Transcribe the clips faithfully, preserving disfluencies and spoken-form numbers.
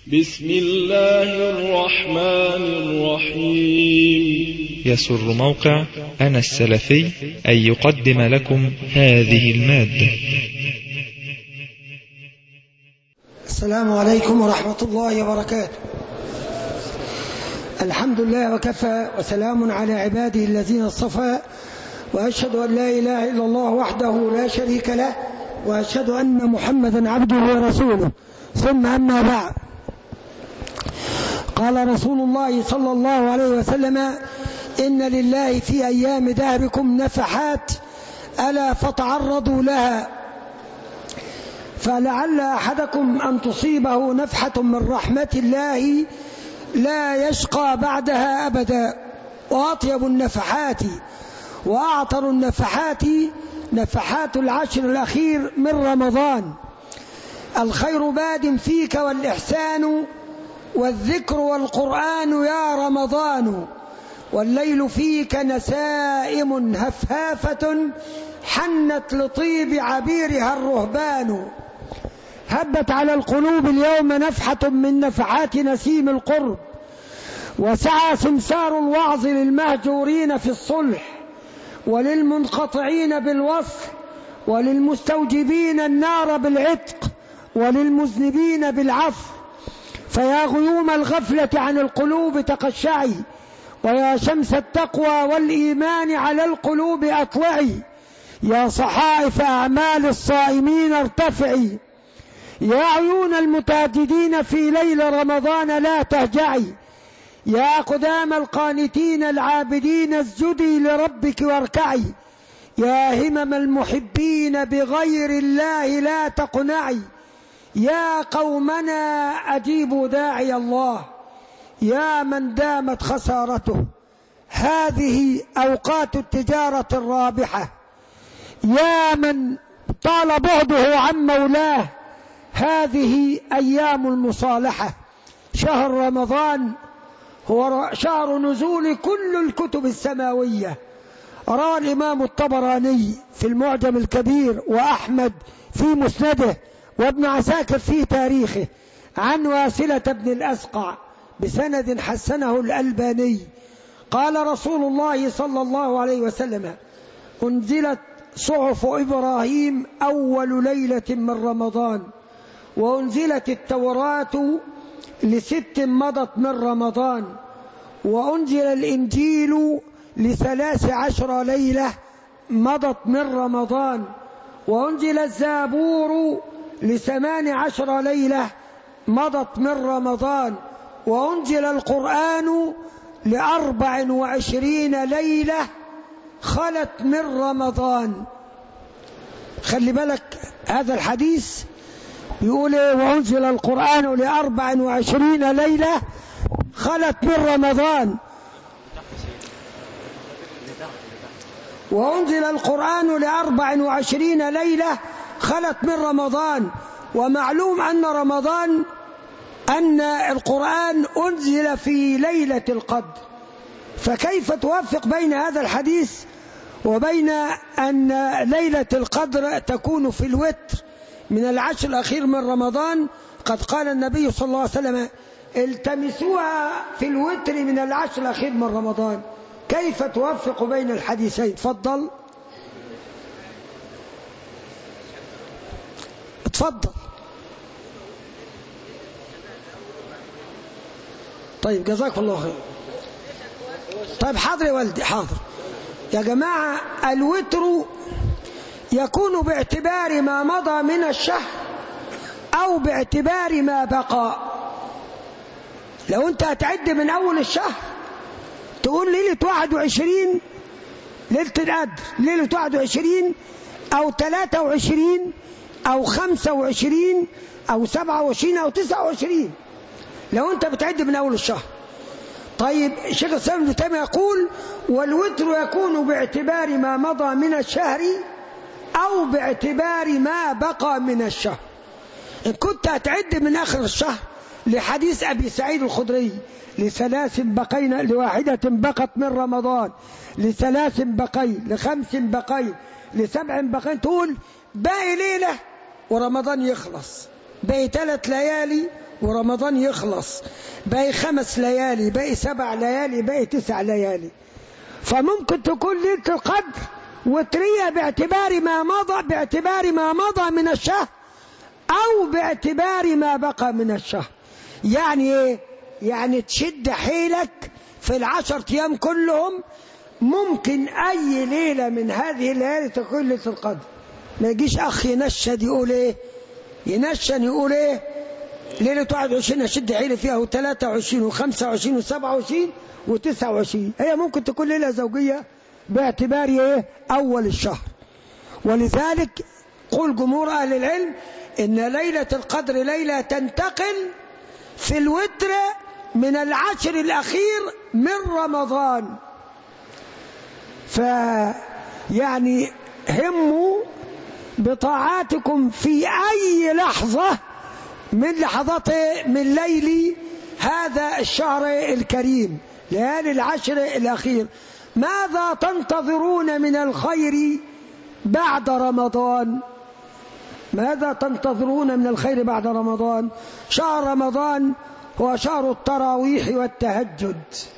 بسم الله الرحمن الرحيم. يسر موقع أنا السلفي أن يقدم لكم هذه المادة. السلام عليكم ورحمة الله وبركاته. الحمد لله وكفى، وسلام على عباده الذين اصطفى، وأشهد أن لا إله إلا الله وحده لا شريك له، وأشهد أن محمدا عبده ورسوله، ثم أما بعد. قال رسول الله صلى الله عليه وسلم: إن لله في أيام دهركم نفحات ألا فتعرضوا لها، فلعل أحدكم أن تصيبه نفحة من رحمة الله لا يشقى بعدها أبدا. وأطيب النفحات وأعطر النفحات نفحات العشر الأخير من رمضان. الخير باد فيك والإحسان والذكر والقرآن يا رمضان، والليل فيك نسائم هفهافة حنت لطيب عبيرها الرهبان. هبت على القلوب اليوم نفحة من نفحات نسيم القرب، وسعى سمسار الوعظ للمهجورين في الصلح، وللمنقطعين بالوصل، وللمستوجبين النار بالعتق، وللمذنبين بالعفو. فيا غيوم الغفلة عن القلوب تقشعي، ويا شمس التقوى والإيمان على القلوب أطلعي. يا صحائف أعمال الصائمين ارتفعي، يا عيون المتهجدين في ليل رمضان لا تهجعي. يا قدام القانتين العابدين اسجدي لربك واركعي. يا همم المحبين بغير الله لا تقنعي. يا قومنا أجيبوا داعي الله، يا من دامت خسارته هذه أوقات التجارة الرابحة، يا من طال بعده عن مولاه هذه أيام المصالحة. شهر رمضان هو شهر نزول كل الكتب السماوية. روى الإمام الطبراني في المعجم الكبير، وأحمد في مسنده، وابن عساكر في تاريخه، عن واسلة بن الأسقع بسند حسنه الألباني قال رسول الله صلى الله عليه وسلم: أنزلت صحف إبراهيم أول ليلة من رمضان، وأنزلت التوراة لست مضت من رمضان، وأنزل الإنجيل لثلاث عشر ليلة مضت من رمضان، وأنزل الزبور لثمان عشر ليلة مضت من رمضان، وأنزل القرآن لأربع وعشرين ليلة خلت من رمضان. خلي بالك هذا الحديث يقول: وأنزل القرآن لأربع وعشرين ليلة خلت من رمضان، وأنزل القرآن لأربع وعشرين ليلة خلت من رمضان. ومعلوم أن رمضان أن القرآن أنزل في ليلة القدر، فكيف توفق بين هذا الحديث وبين أن ليلة القدر تكون في الوتر من العشر الأخير من رمضان؟ قد قال النبي صلى الله عليه وسلم: التمسوها في الوتر من العشر الأخير من رمضان. كيف توفق بين الحديثين؟ تفضل تفضل. طيب جزاك الله خير. طيب حاضر يا والدي، حاضر يا جماعة. الوتر يكون باعتبار ما مضى من الشهر أو باعتبار ما بقى. لو أنت هتعد من أول الشهر تقول ليلة واحد وعشرين ليلة القدر، ليلة واحد وعشرين أو ثلاثة وعشرين أو خمسة وعشرين أو سبعة وعشرين أو تسعة وعشرين، لو أنت بتعد من أول الشهر. طيب الشيخ الإسلام ابن تيمية يقول: والوتر يكون باعتبار ما مضى من الشهر أو باعتبار ما بقى من الشهر. إن كنت هتعد من آخر الشهر لحديث أبي سعيد الخدري: لثلاث بقين لواحدة بقت من رمضان، لثلاث بقين، لخمس بقين، لسبع بقين، تقول باقي ليلة ورمضان يخلص، باقي ثلاث ليالي ورمضان يخلص، باقي خمس ليالي، باقي سبع ليالي، باقي تسع ليالي. فممكن تكون ليلة القدر وترية باعتبار ما مضى باعتبار ما مضى من الشهر أو باعتبار ما بقى من الشهر. يعني إيه؟ يعني تشد حيلك في العشر أيام كلهم، ممكن أي ليلة من هذه الليالي تكون ليلة القدر. ما يجيش أخ ينشد يقول إيه، ينشن يقول إيه ليلة واحد وعشرين أشد حيلي فيها وثلاثة وعشرين وخمسة وعشرين وسبعة وعشرين وتسعة وعشرين. هي ممكن تكون ليلة زوجية باعتبار إيه أول الشهر. ولذلك قول جمهور أهل العلم إن ليلة القدر ليلة تنتقل في الوتر من العشر الأخير من رمضان. فيعني هموا بطاعاتكم في أي لحظة من لحظات من ليل هذا الشهر الكريم، ليالي العشر الأخير. ماذا تنتظرون من الخير بعد رمضان؟ ماذا تنتظرون من الخير بعد رمضان؟ شهر رمضان هو شهر التراويح والتهجد.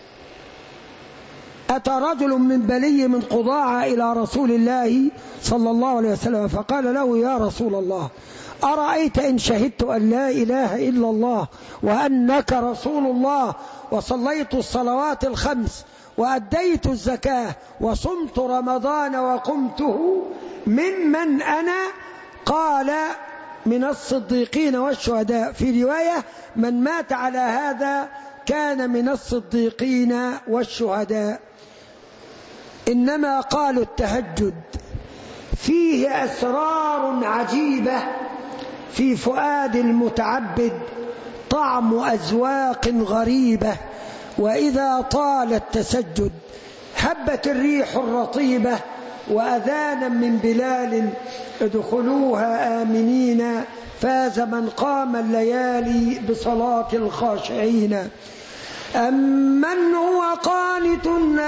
أتى رجل من بلي من قضاعة إلى رسول الله صلى الله عليه وسلم فقال له: يا رسول الله، أرأيت إن شهدت أن لا إله إلا الله وأنك رسول الله وصليت الصلوات الخمس وأديت الزكاة وصمت رمضان وقمته ممن أنا؟ قال: من الصديقين والشهداء. في رواية: من مات على هذا كان من الصديقين والشهداء. إنما قالوا التهجد فيه أسرار عجيبة في فؤاد المتعبد، طعم أذواق غريبة. وإذا طال التسجد هبت الريح الرطيبة وأذانا من بلال: ادخلوها آمنين فاز من قام الليالي بصلاة الخاشعين. أمن هو قانت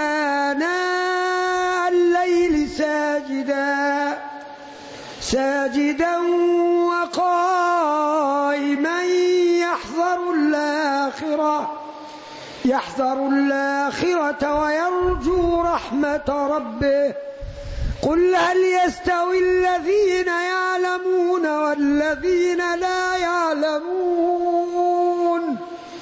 آناء الليل ساجدا ساجدا وقائما يحذر الآخرة يحذر الآخرة ويرجو رحمة ربه. قل هل يستوي الذين يعلمون والذين لا يعلمون؟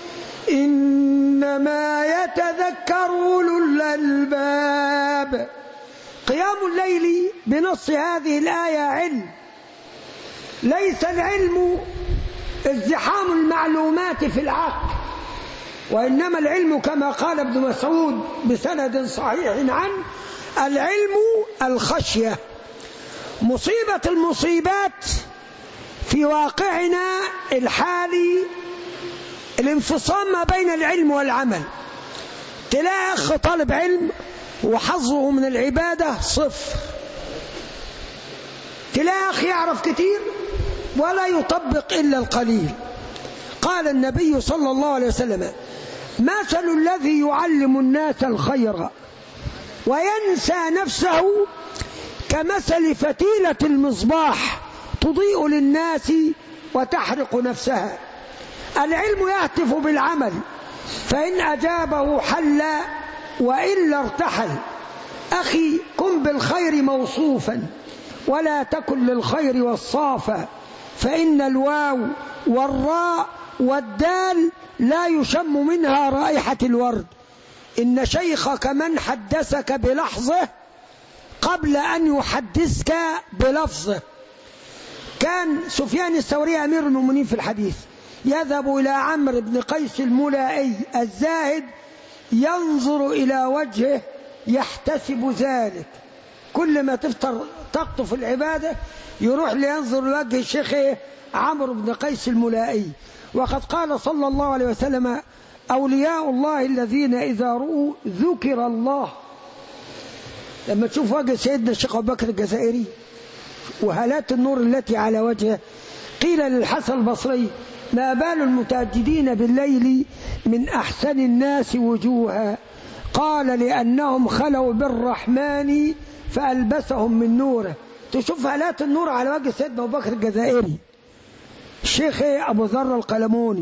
إنما يتذكر أولو الألباب. قيام الليل بنص هذه الآية علم. ليس العلم ازدحام المعلومات في العقل، وإنما العلم كما قال ابن مسعود بسند صحيح عنه: العلم الخشية. مصيبة المصيبات في واقعنا الحالي الانفصام ما بين العلم والعمل. تلاقي أخ طالب علم وحظه من العبادة صفر، تلاقي أخ يعرف كتير ولا يطبق إلا القليل. قال النبي صلى الله عليه وسلم: مثل الذي يعلم الناس الخير وينسى نفسه كمثل فتيلة المصباح تضيء للناس وتحرق نفسها. العلم يهتف بالعمل، فإن أجابه حل وإلا ارتحل. أخي كن بالخير موصوفا ولا تكن للخير وصافا، فإن الواو والراء والدال لا يشم منها رائحة الورد. إن شيخك من حدثك بلحظه قبل أن يحدثك بلفظه. كان سفيان الثوري أمير المؤمنين في الحديث يذهب إلى عمرو بن قيس الملائي الزاهد ينظر إلى وجهه يحتسب ذلك. كل ما تفطر تقطف العبادة يروح لينظر لوجه الشيخ عمرو بن قيس الملائي. وقد قال صلى الله عليه وسلم: أولياء الله الذين إذا رؤوا ذكر الله. لما تشوف وجه سيدنا الشيخ أبو بكر الجزائري وهالات النور التي على وجهه، قيل للحسن البصري: ما بال المتهجدين بالليل من أحسن الناس وجوها؟ قال: لأنهم خلوا بالرحمن فألبسهم من نوره. تشوف هالات النور على وجه سيدنا أبو بكر الجزائري. الشيخ أبو ذر القلموني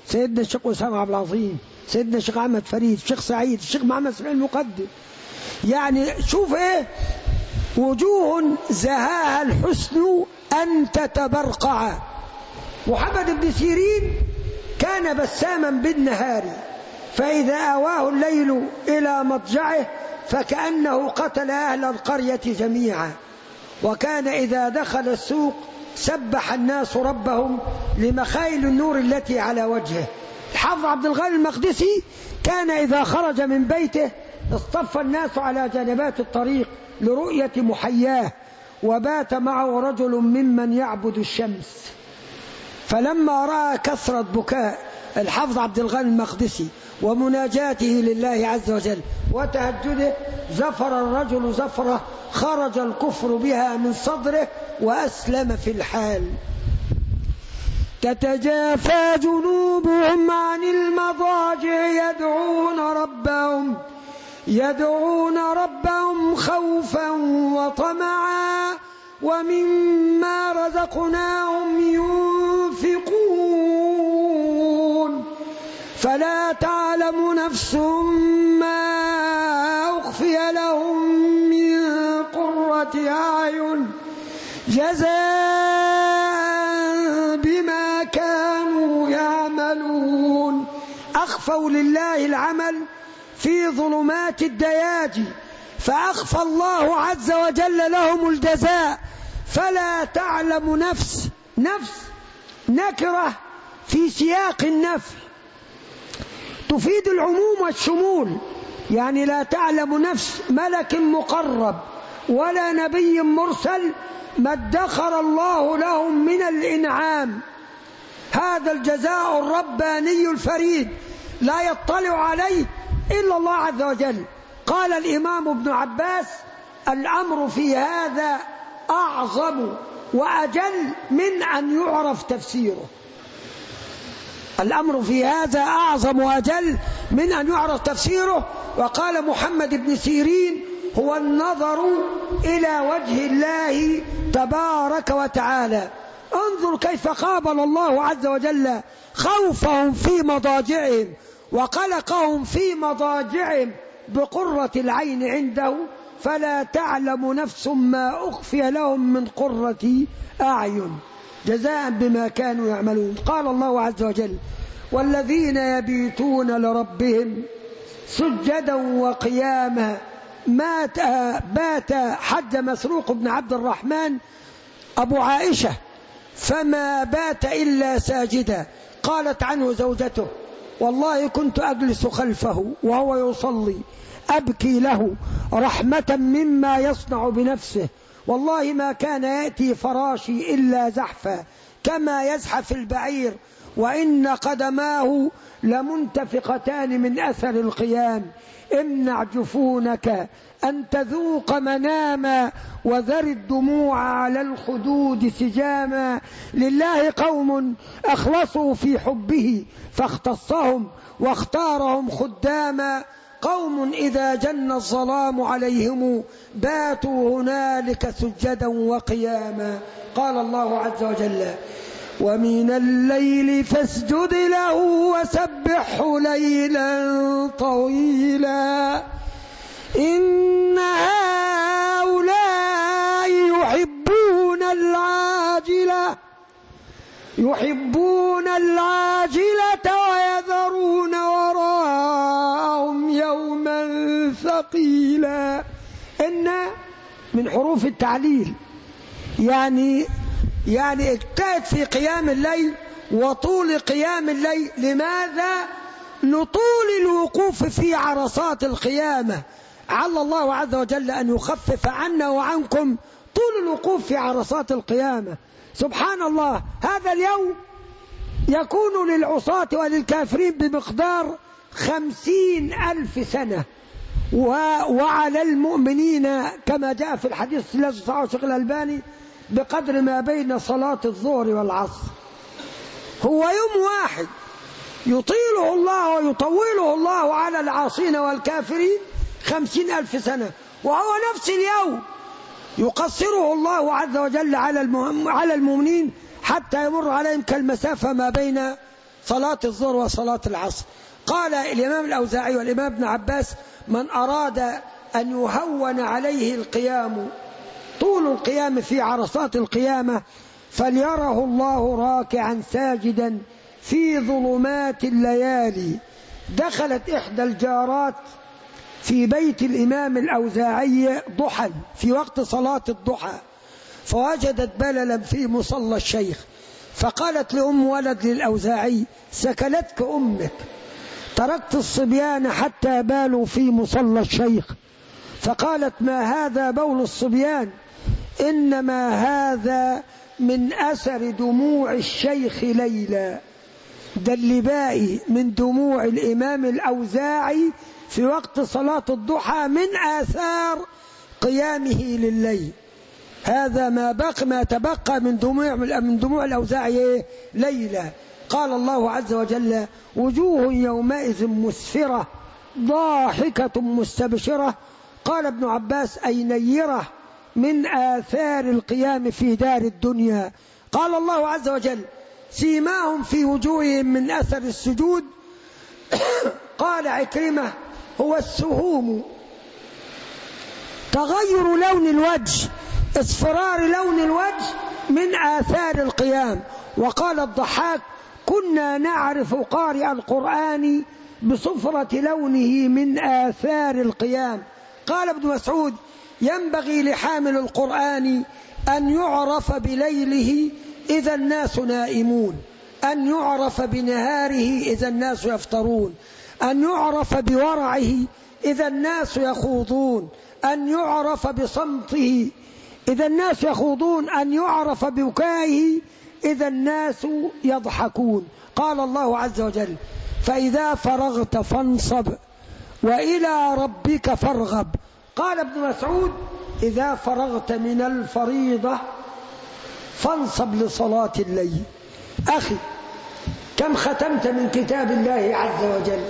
سيدنا الشيخ أسامة عبد العظيم، سيدنا الشيخ أحمد فريد، الشيخ سعيد، الشيخ محمد اسماعيل المقدم. يعني شوف إيه، وجوه زهاها الحسن أن تتبرقع. محمد بن سيرين كان بساما بالنهار، فإذا آواه الليل إلى مضجعه فكأنه قتل أهل القرية جميعا. وكان إذا دخل السوق سبح الناس ربهم لمخايل النور التي على وجهه. الحافظ عبد الغني المقدسي كان إذا خرج من بيته اصطف الناس على جانبات الطريق لرؤية محياه، وبات معه رجل ممن يعبد الشمس. فلما رأى كثرة بكاء الحافظ عبد الغني المقدسي ومناجاته لله عز وجل وتهجده زفر الرجل زفرة خرج الكفر بها من صدره وأسلم في الحال. تتجافى جنوبهم عن المضاجع يدعون ربهم يدعون ربهم خوفا وطمعا ومما رزقناهم ينفقون فلا تعلم نفس ما أخفي لهم من قرة أعين جزاء بما كانوا يعملون. أخفوا لله العمل في ظلمات الدياجي، فأخفى الله عز وجل لهم الجزاء. فلا تعلم نفس، نفس نكرة في سياق النفي تفيد العموم والشمول، يعني لا تعلم نفس ملك مقرب ولا نبي مرسل ما ادخر الله لهم من الإنعام. هذا الجزاء الرباني الفريد لا يطلع عليه إلا الله عز وجل. قال الإمام ابن عباس: الأمر في هذا أعظم وأجل من أن يعرف تفسيره. الأمر في هذا أعظم وأجل من أن يعرف تفسيره. وقال محمد بن سيرين: هو النظر إلى وجه الله تبارك وتعالى. انظر كيف قابل الله عز وجل خوفهم في مضاجعهم وقلقهم في مضاجعهم بقرة العين عنده. فلا تعلم نفس ما أخفي لهم من قرة أعين جزاء بما كانوا يعملون. قال الله عز وجل: والذين يبيتون لربهم سجدا وقياما. مات بات حج مسروق بن عبد الرحمن أبو عائشة فما بات إلا ساجدا. قالت عنه زوجته: والله كنت أجلس خلفه وهو يصلي أبكي له رحمة مما يصنع بنفسه، والله ما كان يأتي فراشي إلا زحفا كما يزحف البعير، وإن قدماه لمنتفقتان من أثر القيام. امنع جفونك أن تذوق مناما وذر الدموع على الخدود سجاما. لله قوم أخلصوا في حبه فاختصهم واختارهم خداما. قوم إذا جن الظلام عليهم باتوا هنالك سجدا وقياما. قال الله عز وجل: ومن الليل فاسجد له وسبحه ليلا طويلا إن هؤلاء يحبون العاجلة يحبون العاجلة ويذرون وراءهم يوما ثقيلا. إن من حروف التعليل، يعني يعني اجتهد في قيام الليل وطول قيام الليل. لماذا؟ لطول الوقوف في عرصات القيامة. عل الله عز وجل أن يخفف عنا وعنكم طول الوقوف في عرصات القيامة. سبحان الله، هذا اليوم يكون للعصاة وللكافرين بمقدار خمسين ألف سنة، وعلى المؤمنين كما جاء في الحديث الذي صححه الشيخ الألباني بقدر ما بين صلاة الظهر والعصر. هو يوم واحد يطيله الله ويطوله الله على العاصين والكافرين خمسين ألف سنة، وهو نفس اليوم يقصره الله عز وجل على على المؤمنين حتى يمر عليهم كالمسافة ما بين صلاة الظهر وصلاة العصر. قال الإمام الأوزاعي والإمام ابن عباس: من أراد أن يهون عليه القيام طول القيام في عرصات القيامة فليره الله راكعا ساجدا في ظلمات الليالي. دخلت إحدى الجارات في بيت الإمام الأوزاعي ضحى في وقت صلاة الضحى، فوجدت بللا في مصلى الشيخ، فقالت لأم ولد للأوزاعي: سكلتك أمك، تركت الصبيان حتى بالوا في مصلى الشيخ. فقالت: ما هذا بول الصبيان، إنما هذا من أثر دموع الشيخ ليلى. ده اللي باقي من دموع الإمام الأوزاعي في وقت صلاة الضحى من آثار قيامه لليل. هذا ما بقى ما تبقى من دموع من دموع الأوزاعي ليلى. قال الله عز وجل: وجوه يومئذ مسفرة ضاحكة مستبشرة. قال ابن عباس: أي نيرة من آثار القيام في دار الدنيا. قال الله عز وجل: سيماهم في وجوههم من أثر السجود. قال عكرمة: هو السهوم، تغير لون الوجه، اصفرار لون الوجه من آثار القيام. وقال الضحاك: كنا نعرف قارئ القرآن بصفرة لونه من آثار القيام. قال ابن مسعود: ينبغي لحامل القرآن أن يعرف بليله إذا الناس نائمون، أن يعرف بنهاره إذا الناس يفطرون، أن يعرف بورعه إذا الناس يخوضون، أن يعرف بصمته إذا الناس يخوضون، أن يعرف ببكائه إذا الناس يضحكون. قال الله عز وجل: فإذا فرغت فانصب وإلى ربك فارغب. قال ابن مسعود: إذا فرغت من الفريضة فانصب لصلاة الليل. أخي، كم ختمت من كتاب الله عز وجل؟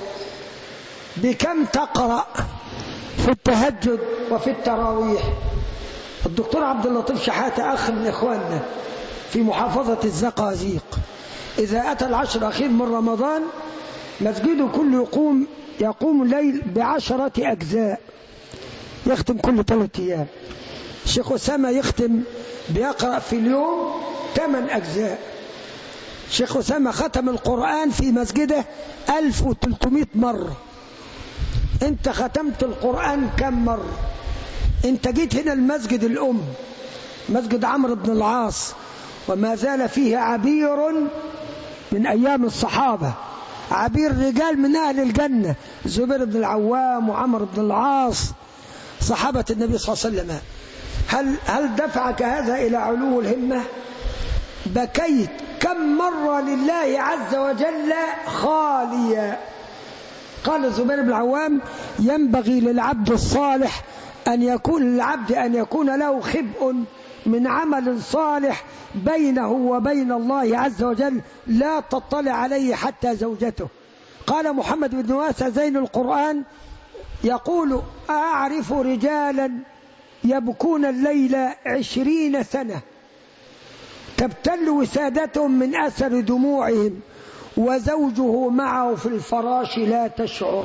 بكم تقرأ في التهجد وفي التراويح؟ الدكتور عبد اللطيف شحاتة أخ من إخواننا في محافظة الزقازيق، إذا أتى العشر الأخير من رمضان مسجده كله يقوم يقوم الليل بعشرة أجزاء، يختم كل ثلاثة أيام. الشيخ أسامة يختم بيقرأ في اليوم ثمان أجزاء. الشيخ أسامة ختم القرآن في مسجده ألف وثلاثمائة مرة. أنت ختمت القرآن كم مرة؟ أنت جيت هنا المسجد الأم، مسجد عمرو بن العاص، وما زال فيه عبير من أيام الصحابة، عبير رجال من أهل الجنة، زبير بن العوام وعمرو بن العاص، صحابة النبي صلى الله عليه وسلم. هل هل دفعك هذا إلى علو الهمة؟ بكيت كم مرة لله عز وجل خاليا. قال الزبير بن العوام: ينبغي للعبد الصالح أن يكون للعبد أن يكون له خبء من عمل صالح بينه وبين الله عز وجل لا تطلع عليه حتى زوجته. قال محمد بن واسع زين القرآن يقول: أعرف رجالا يبكون الليل عشرين سنة تبتل وسادتهم من أثر دموعهم وزوجه معه في الفراش لا تشعر.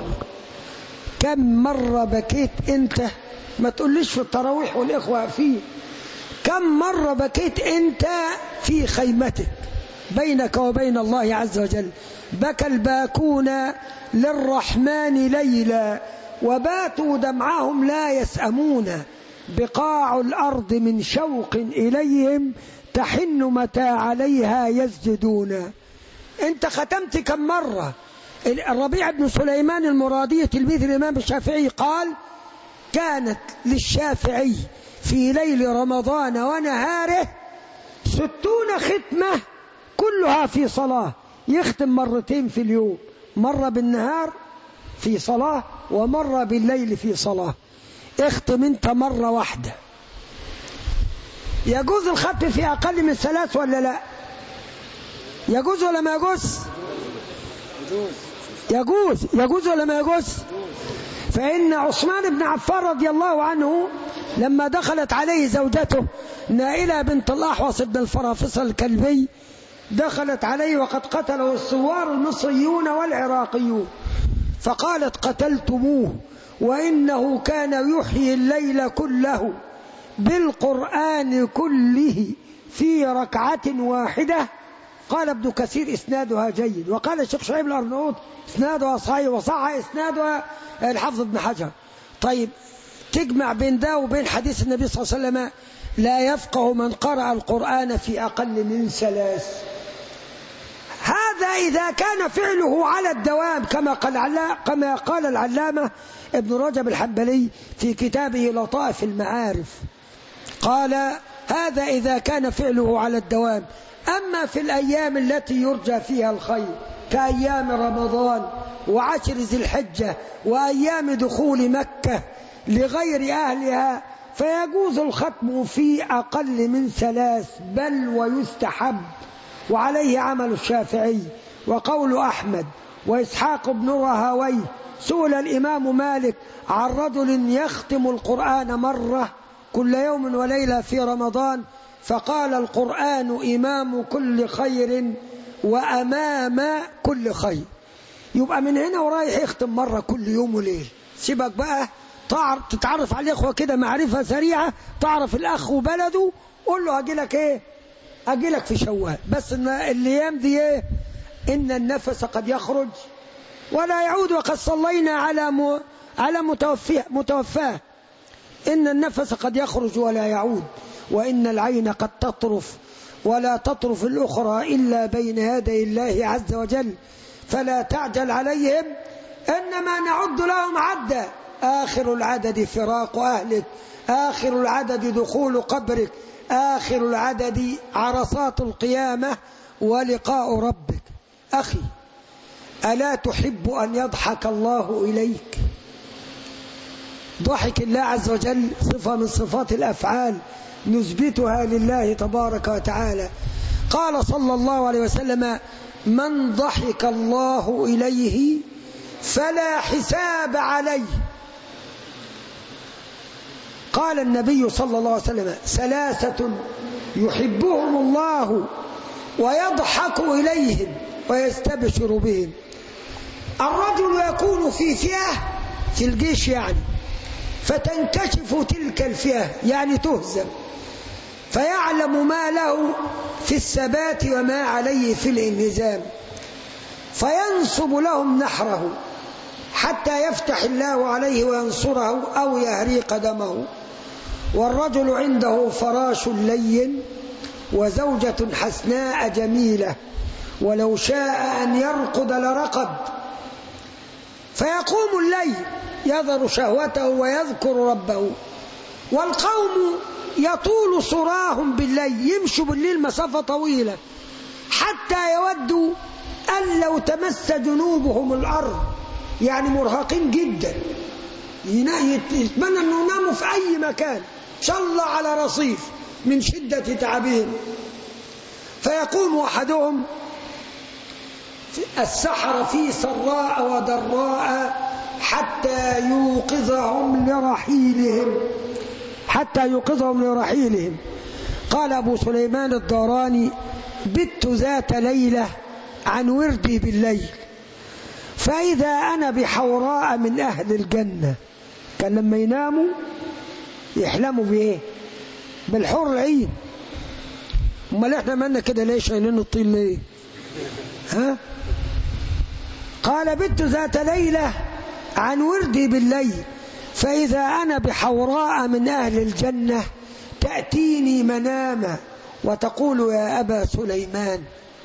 كم مرة بكيت أنت؟ ما تقوليش في التراويح والإخوة فيه. كم مرة بكيت أنت في خيمتك بينك وبين الله عز وجل؟ بكى الباكون للرحمن ليلا وباتوا دمعهم لا يسأمون، بقاع الأرض من شوق إليهم تحن متى عليها يسجدون. أنت ختمت كم مرة؟ الربيع بن سليمان المرادي تلميذ الإمام الشافعي قال: كانت للشافعي في ليل رمضان ونهاره ستون ختمة كلها في صلاة، يختم مرتين في اليوم، مرة بالنهار في صلاة ومرة بالليل في صلاة. اختم انت مرة واحدة. يجوز الختم في أقل من ثلاث ولا لا؟ يجوز ولا ما يجوز؟ يجوز. يجوز ولا ما يجوز؟ فإن عثمان بن عفان رضي الله عنه لما دخلت عليه زوجته نائلة بنت الأحوص بن الفرافصة الكلبي دخلت عليه وقد قتله الثوار المصريون والعراقيون، فقالت قتلتموه وإنه كان يحيي الليل كله بالقرآن كله في ركعة واحدة. قال ابن كثير إسنادها جيد، وقال الشيخ شعيب الأرناؤوط إسنادها صحيح، وصح إسنادها الحافظ ابن حجر. طيب تجمع بين ده وبين حديث النبي صلى الله عليه وسلم لا يفقه من قرأ القرآن في أقل من ثلاث. هذا إذا كان فعله على الدوام كما قال كما قال العلامة ابن رجب الحنبلي في كتابه لطائف المعارف، قال هذا إذا كان فعله على الدوام. أما في الأيام التي يرجى فيها الخير كأيام رمضان وعشر ذي الحجة وأيام دخول مكة لغير أهلها فيجوز الختم في أقل من ثلاث، بل ويستحب، وعليه عمل الشافعي وقول أحمد وإسحاق بن راهويه. سئل الإمام مالك عن رجل يختم القرآن مرة كل يوم وليلة في رمضان، فقال القرآن إمام كل خير وأمام كل خير. يبقى من هنا ورايح يختم مرة كل يوم وليل. سيبك بقى تتعرف على الإخوة كده معرفة سريعة، تعرف الأخ وبلده، قول له أجيلك إيه؟ أجيلك في شوال. بس الأيام دي إيه؟ إن النفس قد يخرج ولا يعود، وقد صلينا على م... على متوفاه متوفاه إن النفس قد يخرج ولا يعود، وإن العين قد تطرف ولا تطرف الأخرى إلا بين يدي الله عز وجل، فلا تعجل عليهم إنما نعد لهم عدا. آخر العدد فراق أهلك، آخر العدد دخول قبرك، آخر العدد عرصات القيامة ولقاء ربك. أخي، ألا تحب أن يضحك الله إليك؟ ضحك الله عز وجل صفة من صفات الأفعال نثبتها لله تبارك وتعالى. قال صلى الله عليه وسلم: من ضحك الله إليه فلا حساب عليه. قال النبي صلى الله عليه وسلم: ثلاثة يحبهم الله ويضحك إليهم ويستبشر بهم. الرجل يكون في فئة في الجيش يعني، فتنكشف تلك الفئة يعني تهزم، فيعلم ما له في الثبات وما عليه في الانهزام، فينصب لهم نحره حتى يفتح الله عليه وينصره أو يهري قدمه. والرجل عنده فراش لين وزوجة حسناء جميلة، ولو شاء أن يرقد لرقد، فيقوم الليل يذر شهوته ويذكر ربه. والقوم يطول صراهم بالليل، يمشوا بالليل مسافة طويلة حتى يودوا أن لو تمس جنوبهم الأرض، يعني مرهقين جدا، يتمنى أنه يناموا في أي مكان، إن شاء الله على رصيف من شدة تعبهم. فيقوم أحدهم السحر في سراء وضراء حتى يوقظهم لرحيلهم حتى يوقظهم لرحيلهم. قال أبو سليمان الداراني: بت ذات ليلة عن وردي بالليل، فإذا أنا بحوراء من أهل الجنة. كان لما يناموا يحلموا بإيه؟ بالحور العين. امال احنا مالنا كده ليه شايلين الطين ليه؟ ها؟ قال: بت ذات ليلة عن وردي بالليل، فإذا أنا بحوراء من أهل الجنة تأتيني منامة وتقول: يا أبا سليمان،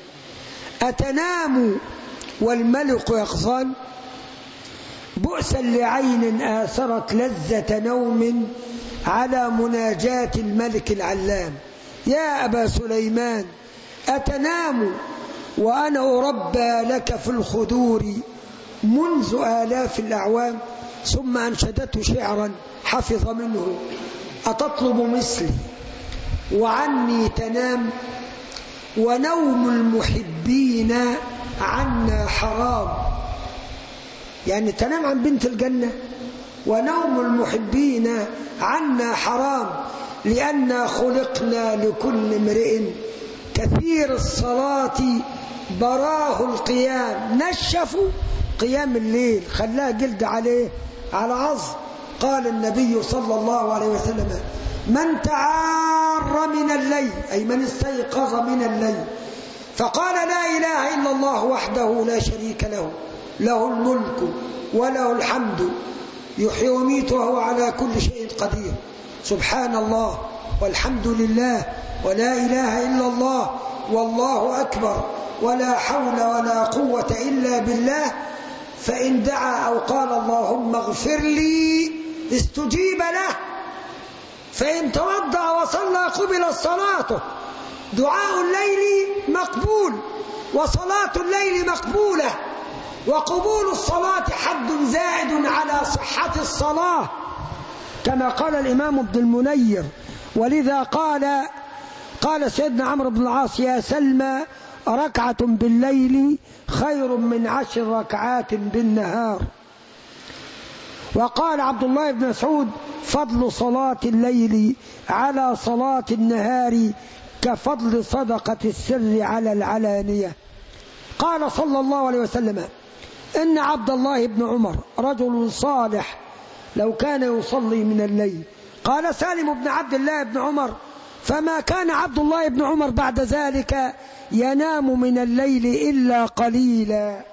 أتنام والملك يقظان؟ بؤسا لعين آثرت لذة نوم على مناجاة الملك العلام. يا أبا سليمان، أتنام وأنا أربى لك في الخدور منذ آلاف الأعوام؟ ثم أنشدته شعرا حفظ منه: أتطلب مثلي وعني تنام، ونوم المحبين عنا حرام. يعني تنام عن بنت الجنة، ونوم المحبين عنا حرام، لأننا خلقنا لكل امرئ كثير الصلاة براه القيام، نشفوا قيام الليل، خلاه جلد عليه على عظم. قال النبي صلى الله عليه وسلم: من تعار من الليل، أي من استيقظ من الليل فقال لا إله إلا الله وحده لا شريك له، له الملك وله الحمد يحيي ويميت وهو على كل شيء قدير، سبحان الله والحمد لله ولا إله إلا الله والله أكبر ولا حول ولا قوة إلا بالله، فإن دعا أو قال اللهم اغفر لي استجيب له، فإن توضأ وصلى قبل صلاته. دعاء الليل مقبول وصلاة الليل مقبولة، وقبول الصلاة حد زائد على صحة الصلاة كما قال الإمام ابن المنير. ولذا قال قال سيدنا عمرو بن العاص: يا سلمى ركعة بالليل خير من عشر ركعات بالنهار. وقال عبد الله بن مسعود: فضل صلاة الليل على صلاة النهار كفضل صدقة السر على العلانية. قال صلى الله عليه وسلم: إن عبد الله بن عمر رجل صالح لو كان يصلي من الليل. قال سالم بن عبد الله بن عمر: فما كان عبد الله بن عمر بعد ذلك ينام من الليل إلا قليلا.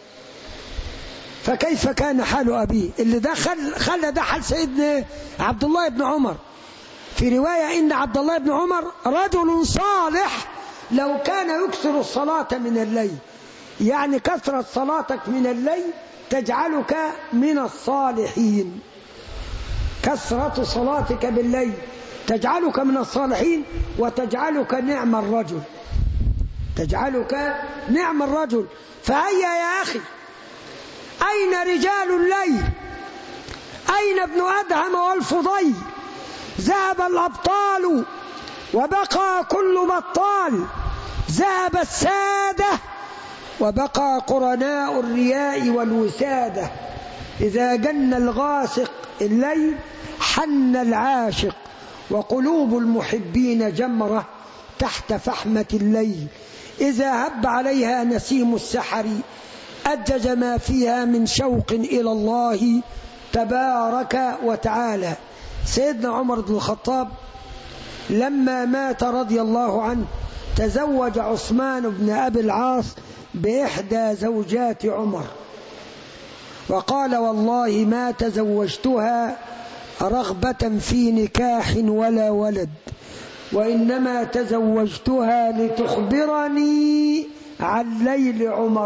فكيف كان حال أبيه اللي دخل خلى ده حال سيدنا عبد الله بن عمر؟ في رواية: إن عبد الله بن عمر رجل صالح لو كان يكثر الصلاة من الليل، يعني كثرة صلاتك من الليل تجعلك من الصالحين، كثرة صلاتك بالليل تجعلك من الصالحين وتجعلك نعم الرجل، تجعلك نعم الرجل. فهيا يا أخي، أين رجال الليل؟ أين ابن أدهم والفضيل؟ ذهب الأبطال وبقى كل بطال، ذهب السادة وبقى قرناء الرياء والوسادة. إذا جن الغاسق الليل حن العاشق، وقلوب المحبين جمرة تحت فحمة الليل. إذا هب عليها نسيم السحر أجج ما فيها من شوق إلى الله تبارك وتعالى. سيدنا عمر بن الخطاب لما مات رضي الله عنه تزوج عثمان بن أبي العاص بإحدى زوجات عمر، وقال: والله ما تزوجتها رغبة في نكاح ولا ولد، وإنما تزوجتها لتخبرني عن ليل عمر.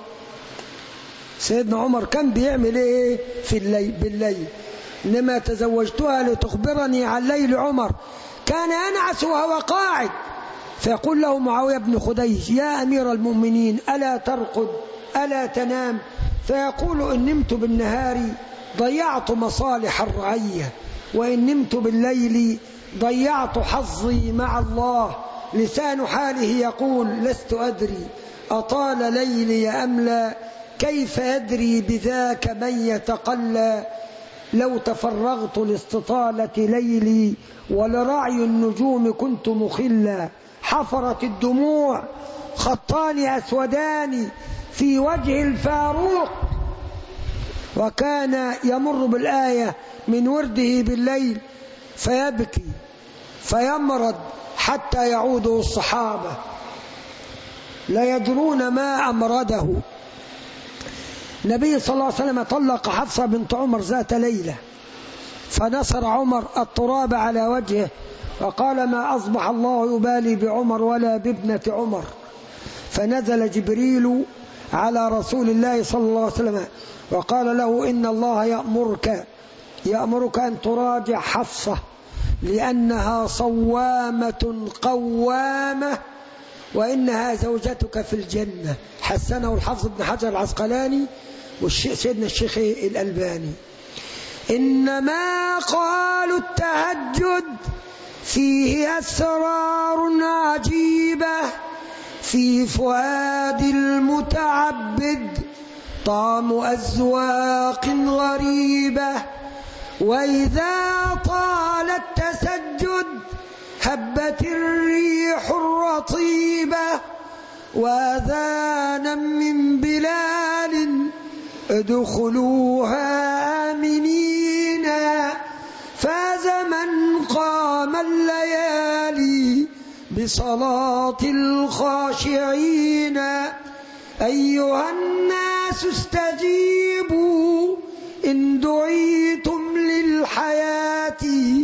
سيدنا عمر كان بيعمل ايه في الليل بالليل؟ إنما تزوجتها لتخبرني عن ليل عمر. كان ينعس وهو قاعد فيقول له معاوية بن خديج: يا أمير المؤمنين ألا ترقد ألا تنام؟ فيقول: إن نمت بالنهار ضيعت مصالح الرعية، وإن نمت بالليل ضيعت حظي مع الله. لسان حاله يقول: لست أدري أطال ليلي أم لا، كيف أدري بذاك من يتقلى، لو تفرغت لاستطالة ليلي ولرعي النجوم كنت مخلا. حفرت الدموع خطان أسودان في وجه الفاروق، وكان يمر بالآية من ورده بالليل فيبكي فيمرض حتى يعوده الصحابة لا يدرون ما أمرده. النبي صلى الله عليه وسلم طلق حفصة بنت عمر ذات ليلة، فنصر عمر التراب على وجهه وقال: ما أصبح الله يبالي بعمر ولا بابنة عمر. فنزل جبريل على رسول الله صلى الله عليه وسلم وقال له: إن الله يأمرك يأمرك أن تراجع حفصة لأنها صوامة قوامة وإنها زوجتك في الجنة. حسنه الحافظ ابن حجر العسقلاني وسيدنا الشيخ الألباني. إنما قالوا التهجد فيه أسرار عجيبة في فؤاد المتعبد، طعم أذواق غريبة، وإذا طال التسجد هبت الريح الرطيبة وأذانا من بلال ادخلوها آمنين فاز من قام الليالي بصلاة الخاشعين أيها الناس استجيبوا إن دعيتم للحياة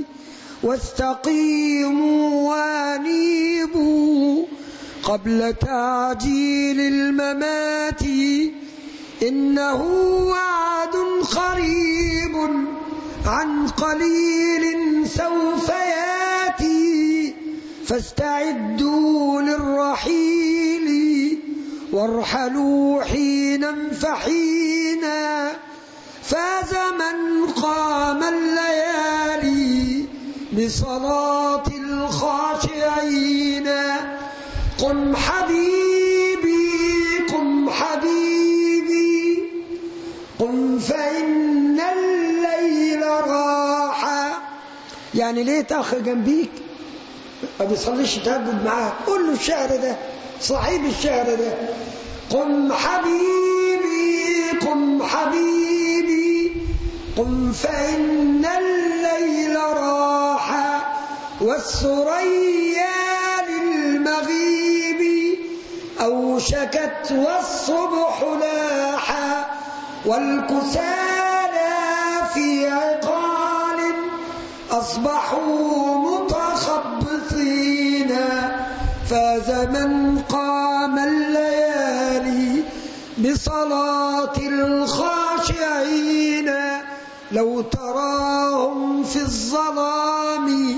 واستقيموا وانيبوا قبل تعجيل الممات إنه وعد قريب عن قليل سوف ياتي فاستعدوا للرحيل وارحلوا حينا فحينا فاز من قام الليالي بصلاة الخاشعين قم حبيبي قم حبيبي قم فإن الليل راح. يعني ليه تأخ جنبيك ما بيصليش تهجد معاه؟ قول له الشعر ده، صاحب الشعر ده، قم حبيبي قم حبيبي قم فإن الليل راح والثريا للمغيب أوشكت والصبح لاح والكسالى في عقال أصبحوا متخبطين فاز من قام الليالي بصلاة الخاشعين لو تراهم في الظلام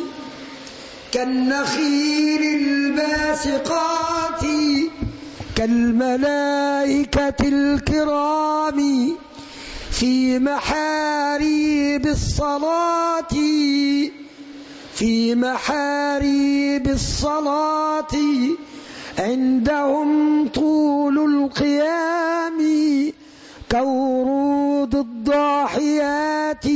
كالنخيل الباسقات كالملائكة الكرام في محاريب الصلاة في محاريب الصلاة عندهم طول القيام كورود الضاحيات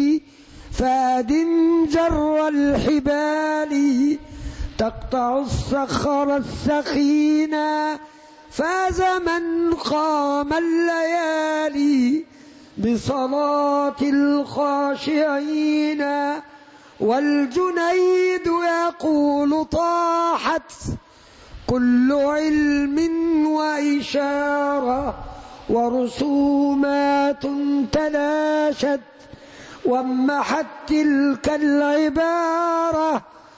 فادم جر الحبال تقطع الصخر السخينا فاز من قام الليالي بصلاة الخاشعين والجنيد يقول طاحت كل علم وإشارة ورسومات تلاشت وامحت تلك العبارة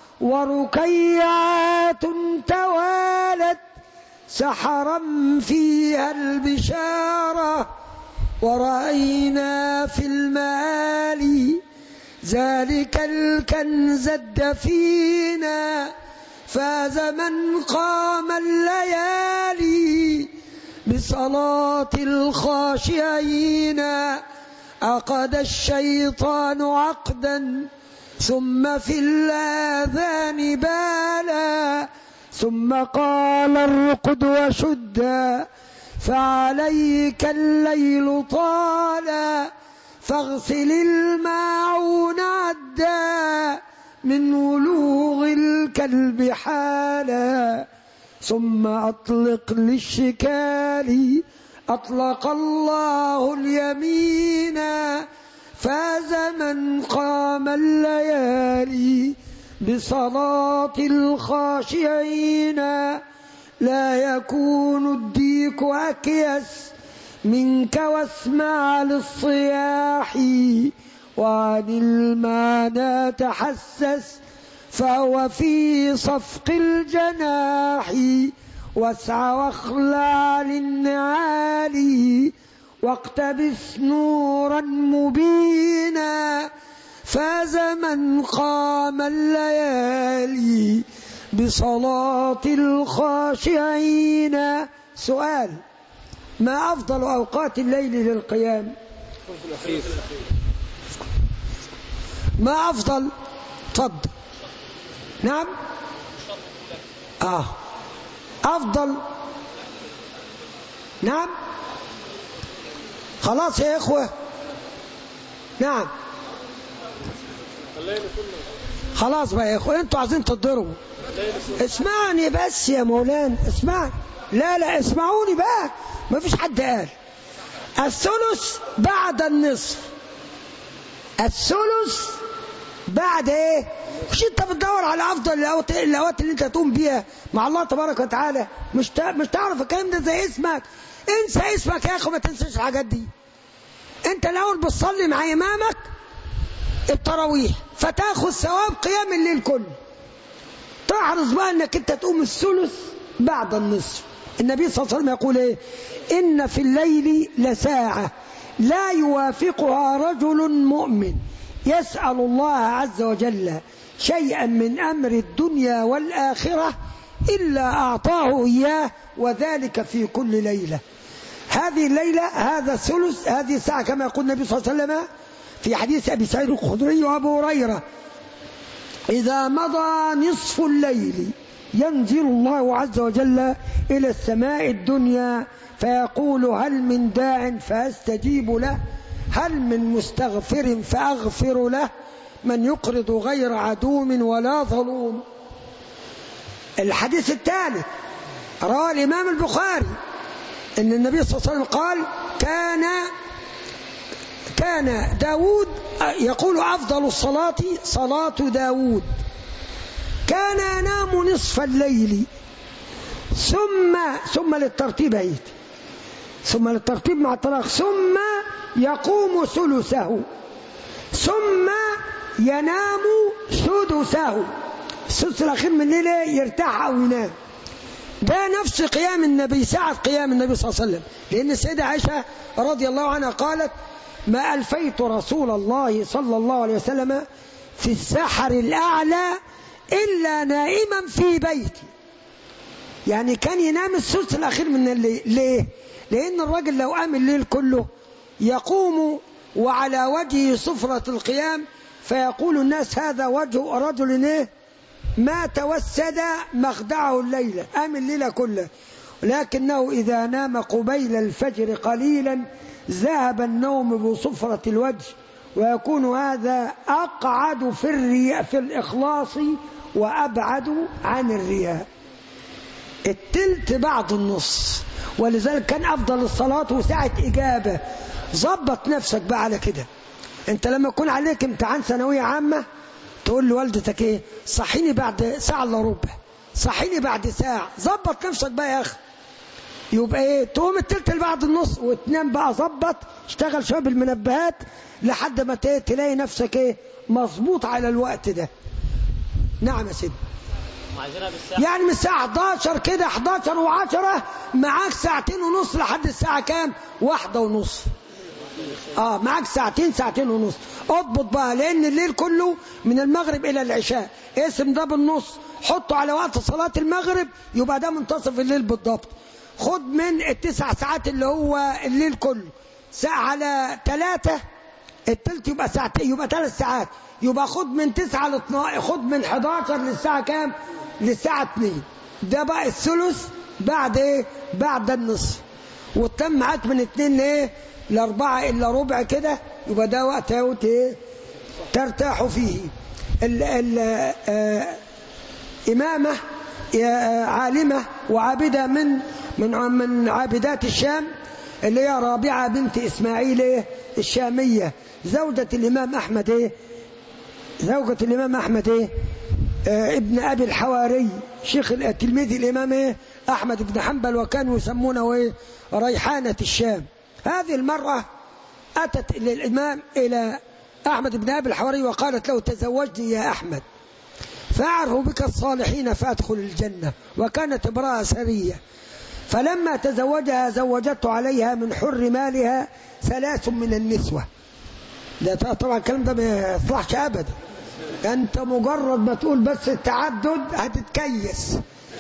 وركيعات توالت سحرا فيها البشارة ورأينا في المآلي ذلك الكنز الدفينا فاز من قام الليالي بصلاة الخاشعين عقد الشيطان عقدا ثم في الآذان بالا ثم قال ارقد وشدا فعليك الليل طالا فاغسل الماعون عدا من ولوغ الكلب حالا ثم أطلق للشكال أطلق الله اليمين فاز من قام الليالي بصلاة الخاشعين لا يكون الديك أكيس منك واسمع للصياح وعن المعنى تحسس فهو في صفق الجناح واسع واخلع للنعال واقتبس نورا مبينا فاز من قام الليالي بصلاة الخاشعين. سؤال: ما أفضل أوقات الليل للقيام؟ ما أفضل؟ تفضل. نعم. آه أفضل. نعم. خلاص يا إخوة. نعم. خلاص بقى يا اخوان انتوا عايزين تضربوا. اسمعني بس يا مولانا اسمعني. لا لا اسمعوني بقى، ما فيش حد قال الثلث بعد النصف. الثلث بعد ايه؟ مش انت بتدور على افضل الاوقات اللي انت تقوم بيها مع الله تبارك وتعالى؟ مش مش تعرف الكلام ده زي اسمك. انسى اسمك يا اخو، ما تنساش الحاجات دي. انت الاول بتصلي مع امامك التراويح فتاخذ ثواب قيام الليل كله. تحرص بقى انك انت تقوم الثلث بعد النصف. النبي صلى الله عليه وسلم يقول ايه؟ ان في الليل لساعة لا يوافقها رجل مؤمن يسأل الله عز وجل شيئا من أمر الدنيا والآخرة إلا أعطاه إياه، وذلك في كل ليلة. هذه الليلة هذا الثلث هذه الساعة كما يقول النبي صلى الله عليه وسلم في حديث أبي سعيد الخدري وأبو هريرة: إذا مضى نصف الليل ينزل الله عز وجل إلى السماء الدنيا فيقول: هل من داع فأستجيب له، هل من مستغفر فأغفر له، من يقرض غير عدوم ولا ظلوم. الحديث الثالث رواه الإمام البخاري أن النبي صلى الله عليه وسلم قال: كان كان داود يقول: أفضل الصلاة صلاة داود، كان ينام نصف الليل ثم ثم للترتيب عيد ثم للترتيب مع الطلاق ثم يقوم ثلثه ثم ينام سدسه. الثلث الأخير من الليل يرتاح أو ينام. ده نفس قيام النبي، ساعة قيام النبي صلى الله عليه وسلم. لأن السيدة عائشة رضي الله عنها قالت: ما ألفيت رسول الله صلى الله عليه وسلم في السحر الأعلى إلا نائما في بيتي. يعني كان ينام الثلث الأخير من الليل. ليه؟ لأن الرجل لو قام الليل كله يقوم وعلى وجهه صفرة القيام، فيقول الناس: هذا وجه رجل ايه ما توسد مخدعه الليلة، قام الليلة كلها. لكنه إذا نام قبيل الفجر قليلا ذهب النوم بصفرة الوجه، ويكون هذا أقعد في الرياء في الإخلاص وأبعد عن الرياء. التلت بعد النص، ولذلك كان أفضل الصلاة وساعة إجابة. ضبط نفسك بقى على كده. انت لما يكون عليك امتحان ثانوية عامة تقول لوالدتك ايه؟ صحيني بعد ساعة الا ربع، صحيني بعد ساعة. ضبط نفسك بقى يا اخي. يبقى ايه؟ تقوم التلت اللي بعد النص وتنام بقى. ضبط اشتغل شوية بالمنبهات لحد ما تلاقي نفسك ايه مظبوط على الوقت ده. نعم يا سيدي. يعني من الساعة احداشر كده، احداشر وعشرة معاك ساعتين ونص لحد الساعة كام؟ واحدة ونص. اه معاك ساعتين ساعتين ونص. اضبط بقى، لان الليل كله من المغرب الى العشاء. اسم ده بالنص حطه على وقت صلاة المغرب، يبقى ده منتصف الليل بالضبط. خد من التسع ساعات اللي هو الليل كله ساعة على ثلاثة، التلت يبقى ساعتين، يبقى ثلاث ساعات. يبقى خد من تسعة لاثناشر، خد من حداشر للساعة كام؟ للساعة اتنين. ده بقى الثلث بعد ايه؟ بعد النصف. وتم معاك من اتنين لايه؟ لاربعة الا ربع كده. يبقى ده وقت ايه ترتاح فيه. ال ال آه إمامة عالمة وعابدة من من من عابدات الشام، اللي هي رابعة بنت إسماعيل ايه الشامية، زوجة الإمام أحمد ايه زوجة الإمام أحمد ايه آه ابن أبي الحواري، شيخ تلميذ الإمام ايه أحمد بن حنبل، وكانوا يسمونه ايه ريحانة الشام. هذه المرأة أتت للإمام إلى أحمد بن أبي الحواري وقالت له: تزوجني يا أحمد فأعرف بك الصالحين فأدخل الجنة. وكانت امرأة سرية. فلما تزوجها زوجته عليها من حر مالها ثلاث من النسوة. ده طبعا الكلام ده ما يصلحش أبدا. أنت مجرد ما تقول بس التعدد هتتكيس.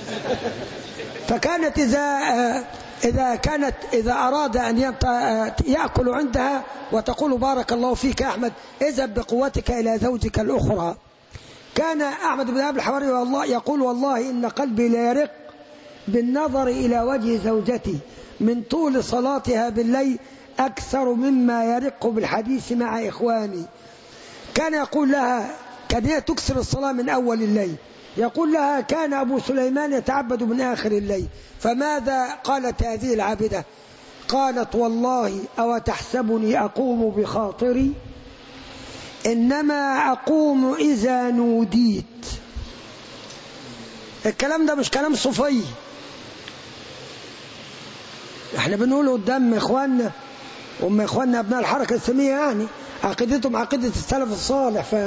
فكانت إذا إذا كانت إذا أراد أن يأكل عندها وتقول: بارك الله فيك يا أحمد، اذهب بقوتك إلى زوجك الأخرى. كان أحمد بن أبي الحواري والله يقول: والله إن قلبي لا يرق بالنظر إلى وجه زوجتي من طول صلاتها بالليل أكثر مما يرق بالحديث مع إخواني. كان يقول لها: كان هي تكسر الصلاة من أول الليل. يقول لها كان أبو سليمان يتعبد من آخر الليل. فماذا قالت هذه العابدة؟ قالت والله أو تحسبني أقوم بخاطري، إنما أقوم إذا نوديت. الكلام ده مش كلام صوفي، احنا بنقوله قدام إخواننا وهم إخواننا أبناء الحركة الإسلامية، يعني عقيدتهم عقيدة السلف الصالح. ف...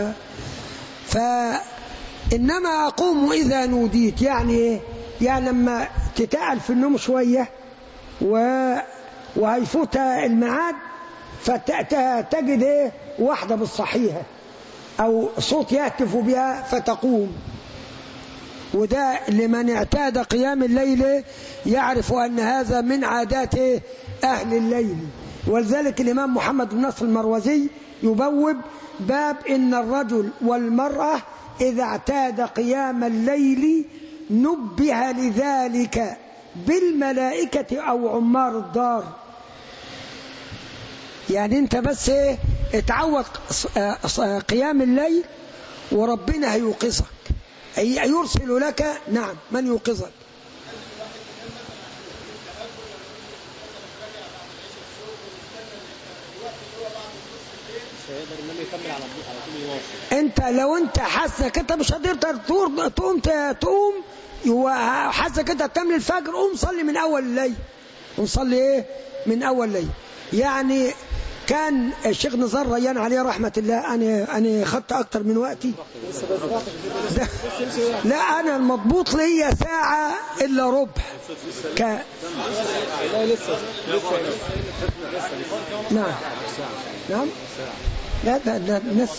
فإنما أقوم إذا نوديت يعني إيه؟ يعني لما تتقل في النوم شوية و... وهيفوت الميعاد فتجد إيه؟ واحدة بالصحيحة أو صوت يهتف بها فتقوم. وده لمن اعتاد قيام الليل يعرف أن هذا من عادات أهل الليل. ولذلك الإمام محمد بن نصر المروزي يبوب باب إن الرجل والمرأة إذا اعتاد قيام الليل نبه لذلك بالملائكة أو عمار الدار. يعني أنت بس اتعود قيام الليل وربنا هيوقظك، يرسل لك نعم من يوقظك. انت لو انت حاسك انت مش هتقدر تقوم تقوم وحاسك انت تكمل الفجر، قوم صلي من اول الليل، ونصلي ايه من اول الليل. يعني كان الشيخ نزار ريان عليه رحمة الله، أنا أنا خدت أكتر من وقتي. لا أنا المضبوط لي ساعة إلا ربع. ك... نعم نعم لا لا لا نص.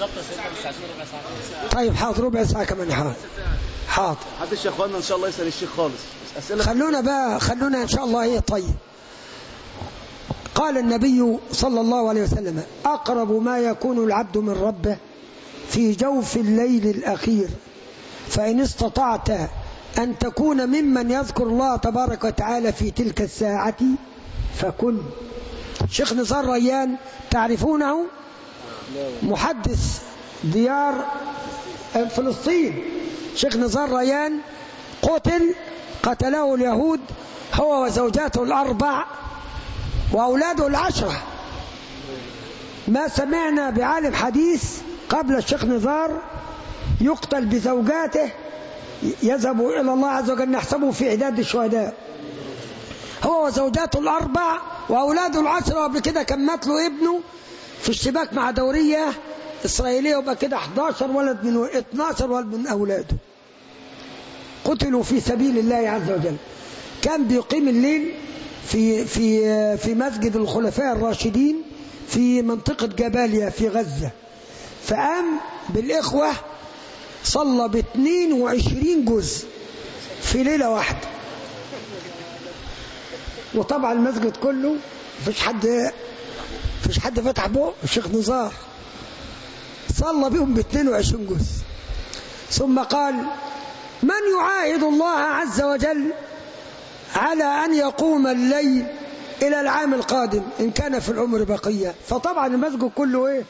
طيب حاضر ربع ساعة كمان. حاضر حاضر. محدش يا اخوانا ان شاء الله يسأل الشيخ خالص أسئلة. خلونا بقى خلونا ان شاء الله. ايه طيب. قال النبي صلى الله عليه وسلم أقرب ما يكون العبد من ربه في جوف الليل الأخير، فإن استطعت أن تكون ممن يذكر الله تبارك وتعالى في تلك الساعة فكن. شيخ نزار ريان تعرفونه، محدث ديار فلسطين. شيخ نزار ريان قتل قتله اليهود هو وزوجاته الأربع وأولاده العشرة. ما سمعنا بعالم حديث قبل الشيخ نزار يقتل بزوجاته يذهب إلى الله عز وجل نحسبه في عداد الشهداء، هو وزوجاته الأربع وأولاده العشرة. وقبل كده كان مات له ابنه في اشتباك مع دورية إسرائيلية، وبقى كده احد عشر ولد من اثني عشر ولد من أولاده قتلوا في سبيل الله عز وجل. كان بيقيم الليل في في في مسجد الخلفاء الراشدين في منطقة جباليا في غزة. فقام بالإخوة صلى باثنين وعشرين جزء في ليلة واحدة، وطبعا المسجد كله مفيش حد مفيش حد فتح بقه. الشيخ نزار صلى بهم باثنين وعشرين جزء، ثم قال من يعاهد الله عز وجل على أن يقوم الليل إلى العام القادم إن كان في العمر بقية. فطبعا المسجد كله إيه؟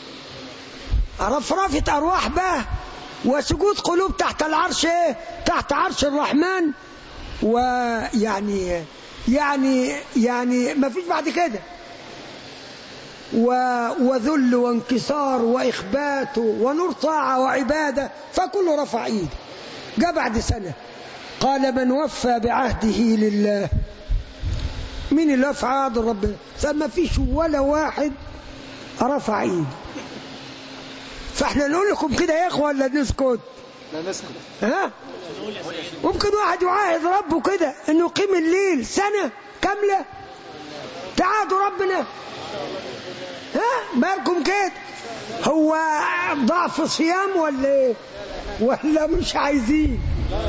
رفرفة أرواح بقى وسجود قلوب تحت العرش إيه؟ تحت عرش الرحمن. ويعني يعني يعني ما فيش بعد كده، وذل وانكسار وإخبات ونور طاعة وعبادة، فكله رفع إيده. جاء بعد سنة قال من وفى بعهده لله. مين اللي وفى عهد ربنا؟ فما فيش ولا واحد رفع ايده. فاحنا نقول لكم كده يا اخوه ولا نسكت؟ لا نسكت. ها ممكن واحد يعاهد ربه كده انه يقيم الليل سنه كامله؟ تعاهدوا ربنا؟ ها مالكم كده؟ هو ضعف صيام ولا ولا مش عايزين؟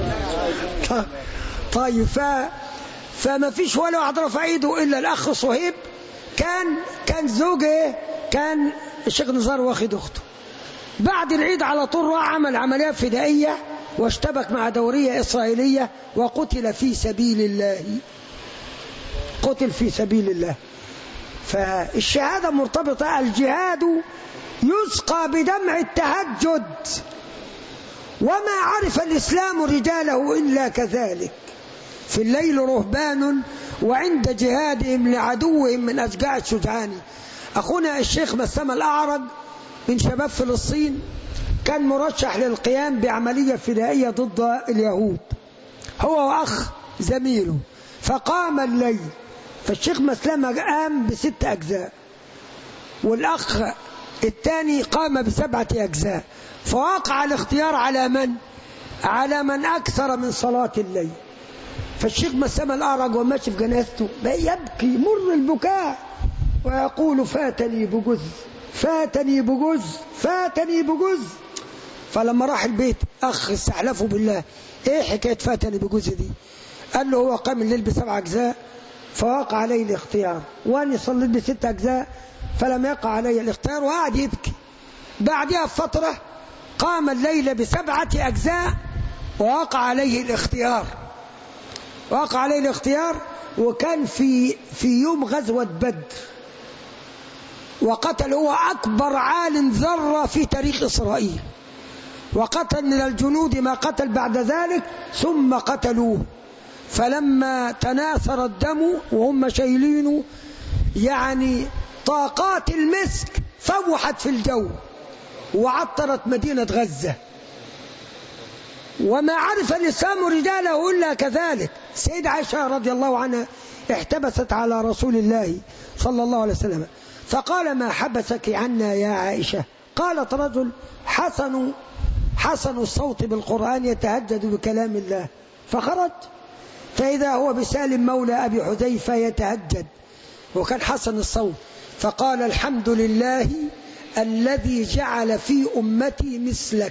طيب ف... فما فيش ولا واحد رفع ايده الا الاخ صهيب. كان كان زوجه كان الشيخ نزار واخد اخته. بعد العيد على طول راح عمل عمليه فدائيه واشتبك مع دوريه اسرائيليه وقتل في سبيل الله. قتل في سبيل الله. فالشهادة مرتبطة. الجهاد يسقى بدمع التهجد، وما عرف الإسلام رجاله إلا كذلك. في الليل رهبان وعند جهادهم لعدوهم من أشجاع الشجعان. أخونا الشيخ مسام الأعرج من شباب فلسطين كان مرشح للقيام بعملية فدائية ضد اليهود، هو وأخ زميله، فقام الليل. فالشيخ مسلمة قام بست أجزاء، والأخ الثاني قام بسبعة أجزاء، فوقع الاختيار على من؟ على من أكثر من صلاة الليل. فالشيخ مسلمة الأعرج وماشي في جنازته يبكي مر البكاء ويقول فاتني بجزء فاتني بجزء فاتني بجزء. فلما راح البيت أخ استحلفه بالله، إيه حكاية فاتني بجزء دي؟ قال له هو قام الليل بسبع أجزاء فوقع عليه الاختيار، وأني صليت بست أجزاء فلم يقع علي الاختيار، وقعد يبكي. بعدها بفترة قام الليل بسبعة أجزاء ووقع عليه الاختيار وقع عليه الاختيار وكان في في يوم غزوة بدر، وقتل هو أكبر عال ذرة في تاريخ إسرائيل، وقتل من الجنود ما قتل بعد ذلك ثم قتلوه. فلما تناثر الدم وهم شايلينه يعني طاقات المسك فوحت في الجو وعطرت مدينة غزة، وما عرف الإسلام رجاله إلا كذلك. سيدة عائشة رضي الله عنها احتبست على رسول الله صلى الله عليه وسلم فقال ما حبسك عنا يا عائشة؟ قالت رجل حسن حسن الصوت بالقرآن يتهجد بكلام الله. فخرج فإذا هو بسالم مولى أبي حذيفة يتهجد وكان حسن الصوت، فقال الحمد لله الذي جعل في أمتي مثلك.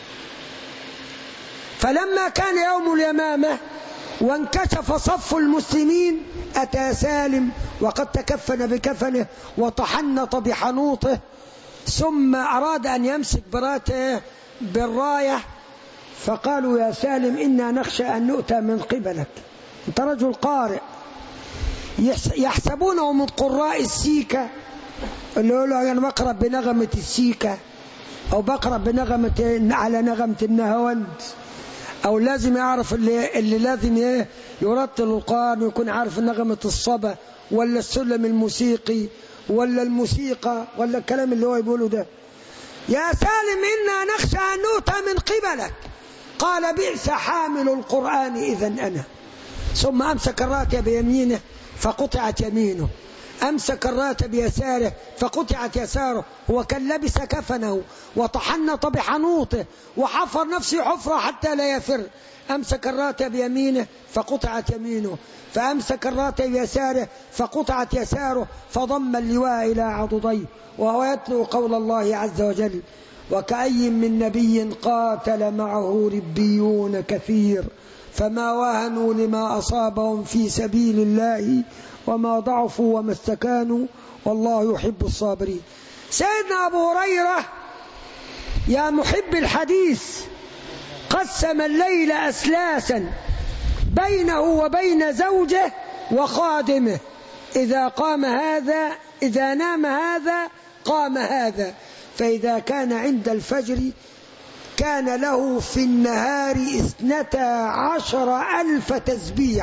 فلما كان يوم اليمامة وانكشف صف المسلمين أتى سالم وقد تكفن بكفنه وتحنط بحنوطه، ثم أراد أن يمسك براته بالراية، فقالوا يا سالم إنا نخشى أن نؤتى من قبلك، أنت رجل قارئ. يحسبونه من قراء السيكة، اللي يقولوا أنا بقرأ بنغمة السيكة أو بقرأ بنغمة على نغمة النهاوند، أو لازم يعرف اللي, اللي لازم يرتل القرآن ويكون عارف نغمة الصبا ولا السلم الموسيقي ولا الموسيقى ولا الكلام اللي هو يقوله ده. يا سالم إنا نخشى أن نؤتى من قبلك. قال بئس حامل القرآن إذن أنا. ثم أمسك الراية بيمينه فقطعت يمينه، أمسك الراية بيساره فقطعت يساره، وكان لبس كفنه وتحنط بحنوطه وحفر نفسه حفرة حتى لا يفر. أمسك الراية بيمينه فقطعت يمينه، فأمسك الراية بيساره فقطعت يساره، فضم اللواء إلى عضديه وهو يتلو قول الله عز وجل وكأي من نبي قاتل معه ربيون كثير فما وهنوا لما أصابهم في سبيل الله وما ضعفوا وما استكانوا والله يحب الصابرين. سيدنا أبو هريرة يا محب الحديث قسم الليل أسلاسا بينه وبين زوجه وخادمه، إذا قام هذا إذا نام هذا قام هذا، فإذا كان عند الفجر كان له في النهار اثنتا عشر ألف تسبيح.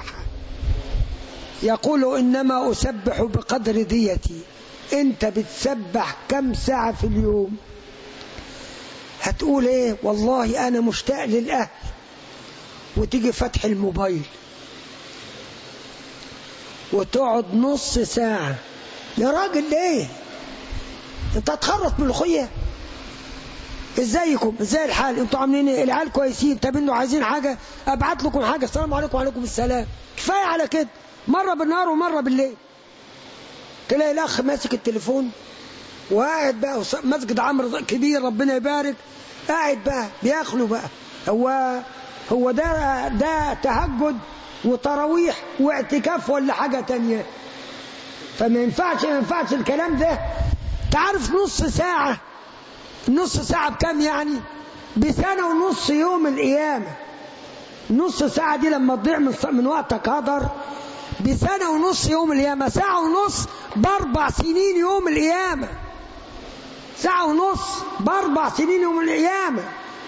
يقول إنما أسبح بقدر ديتي. أنت بتسبح كم ساعة في اليوم؟ هتقول إيه؟ والله أنا مشتاق للأهل، وتيجي فتح الموبايل وتقعد نص ساعة. يا راجل ليه؟ أنت هتخرط من الخية. ازيكم ازاي الحال انتوا عاملين ايه؟ العيال كويسين؟ طب انتوا عايزين حاجه؟ ابعت لكم حاجه؟ السلام عليكم وعليكم السلام. كفايه على كده، مره بالنهار ومره بالليل. تلاقي الاخ ماسك التليفون وقاعد بقى مسجد عمرو كبير ربنا يبارك، قاعد بقى بياكلوا بقى. هو هو ده ده تهجد وتراويح واعتكاف ولا حاجه تانية؟ فما ينفعش ما ينفعش الكلام ده. تعرف نص ساعه نص ساعة بكم يعني؟ بسنة ونص يوم القيامة. نص ساعة دي لما تضيع من, من وقتك هدر بسنة ونص يوم القيامة. ساعة ونص باربع سنين يوم القيامة، ساعة ونص باربع سنين يوم القيامة.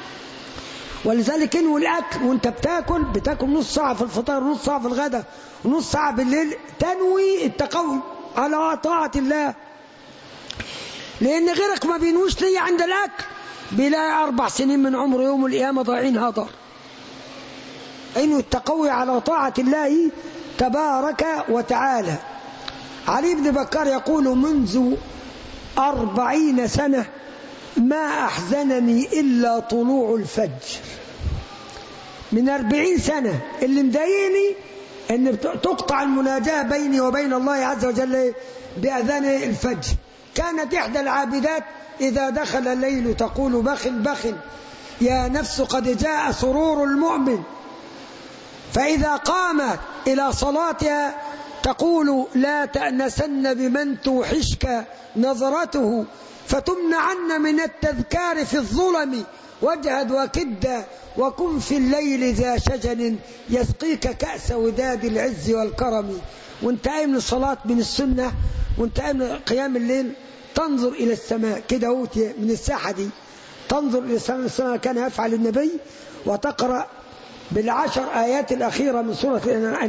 ولذلك انوي الأكل وانت بتاكل، بتاكل نص ساعة في الفطار ونص ساعة في الغداء ونص ساعة بالليل، تنوي التقوي على طاعة الله، لأن غيرك ما بينوش لي عند الأكل بيلاقي أربع سنين من عمره يوم القيامة ضايعين هدر. انوي التقوي على طاعة الله تبارك وتعالى. علي بن بكر يقول منذ أربعين سنة ما أحزنني إلا طلوع الفجر. من أربعين سنة اللي مضايقني أن تقطع المناجاة بيني وبين الله عز وجل بأذان الفجر. كانت إحدى العابدات إذا دخل الليل تقول بخل بخل يا نفس قد جاء سرور المؤمن، فإذا قامت إلى صلاتها تقول لا تأنسن بمن توحشك نظرته فتمنعن من التذكار في الظلم، واجهد وكد وكن في الليل ذا شجن يسقيك كأس وداد العز والكرم. وانت قايم للصلاة من السنة وانت قايم قيام الليل تنظر إلى السماء كده من الساحة دي، تنظر إلى السماء كان يفعل النبي، وتقرأ بالعشر آيات الأخيرة من سورة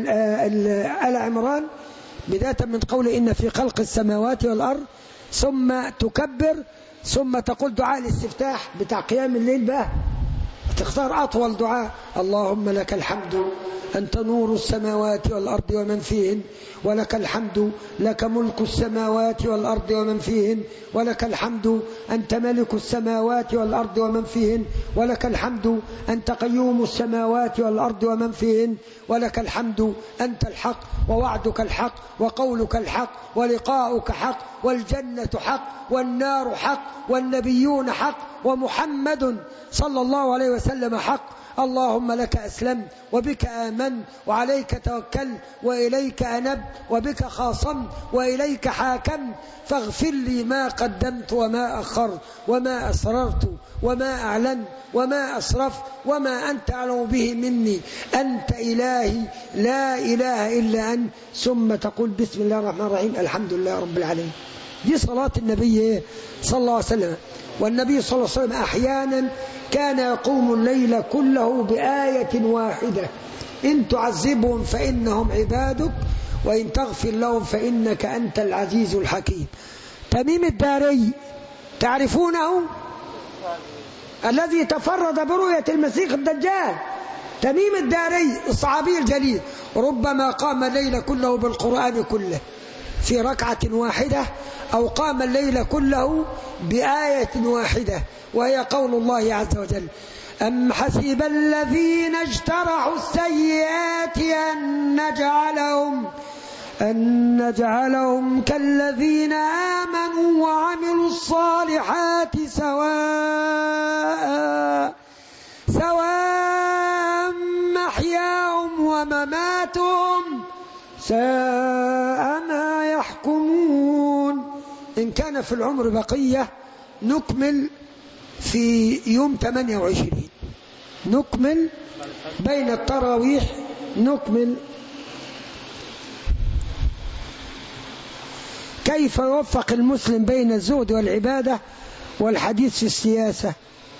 آل عمران بداية من قول إن في خلق السماوات والأرض، ثم تكبر، ثم تقول دعاء الاستفتاح بتاع قيام الليل بقى، تختار أطول دعاء اللهم لك الحمد أنت نور السماوات والأرض ومن فيهن، ولك الحمد لك ملك السماوات والأرض ومن فيهن، ولك الحمد أنت ملك السماوات والأرض ومن فيهن، ولك الحمد أنت قيوم السماوات والأرض ومن فيهن، ولك الحمد أنت الحق ووعدك الحق وقولك الحق ولقاؤك حق والجنة حق والنار حق والنبيون حق ومحمد صلى الله عليه وسلم حق. اللهم لك أسلمت وبك آمنت وعليك توكلت وإليك أنبت وبك خاصمت وإليك حاكمت، فاغفر لي ما قدمت وما أخرت وما أسررت وما أعلنت وما أسرفت وما أنت أعلم به مني، أنت إلهي لا إله إلا أنت. ثم تقول بسم الله الرحمن الرحيم الحمد لله رب العالمين. دي صلاة النبي صلى الله عليه وسلم. والنبي صلى الله عليه وسلم أحيانا كان يقوم الليل كله بآية واحدة إن تعذبهم فإنهم عبادك وإن تغفر لهم فإنك أنت العزيز الحكيم. تميم الداري تعرفونه؟ الذي تفرد برؤية المسيح الدجال. تميم الداري الصحابي الجليل ربما قام الليل كله بالقرآن كله في ركعة واحدة، أو قام الليل كله بآية واحدة، وهي قول الله عز وجل أم حسب الذين اجترحوا السيئات أن نجعلهم أن نجعلهم كالذين آمنوا وعملوا الصالحات سواء سواء محياهم ومماتهم ساء ما يحكمون. إن كان في العمر بقية نكمل في يوم ثمانية وعشرين، نكمل بين التراويح، نكمل كيف يوفق المسلم بين الزهد والعبادة والحديث في السياسة.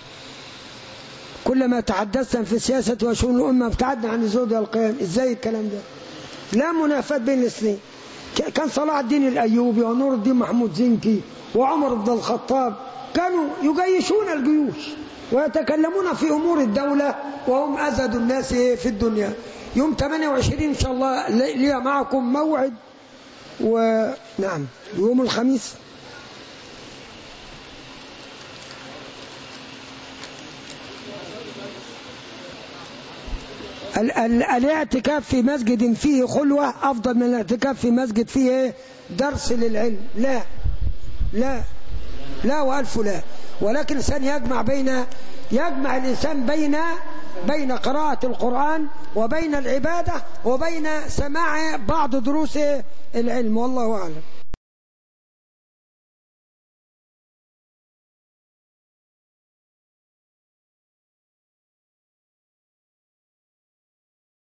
كلما تحدثنا في السياسة وشؤون الأمة ابتعدنا عن الزهد والقيام. إزاي الكلام ده؟ لا منافاة بين الاثنين. كان صلاح الدين الأيوبي ونور الدين محمود زنكي وعمر بن الخطاب كانوا يجيشون الجيوش ويتكلمون في أمور الدولة وهم أزهد الناس في الدنيا. يوم ثمانية وعشرين إن شاء الله لي معكم موعد، ونعم يوم الخميس الاعتكاف في مسجد فيه خلوة أفضل من الاعتكاف في مسجد فيه درس للعلم. لا لا لا وألف لا. ولكن الإنسان يجمع بين يجمع الإنسان بين بين قراءة القرآن وبين العبادة وبين سماع بعض دروس العلم، والله أعلم.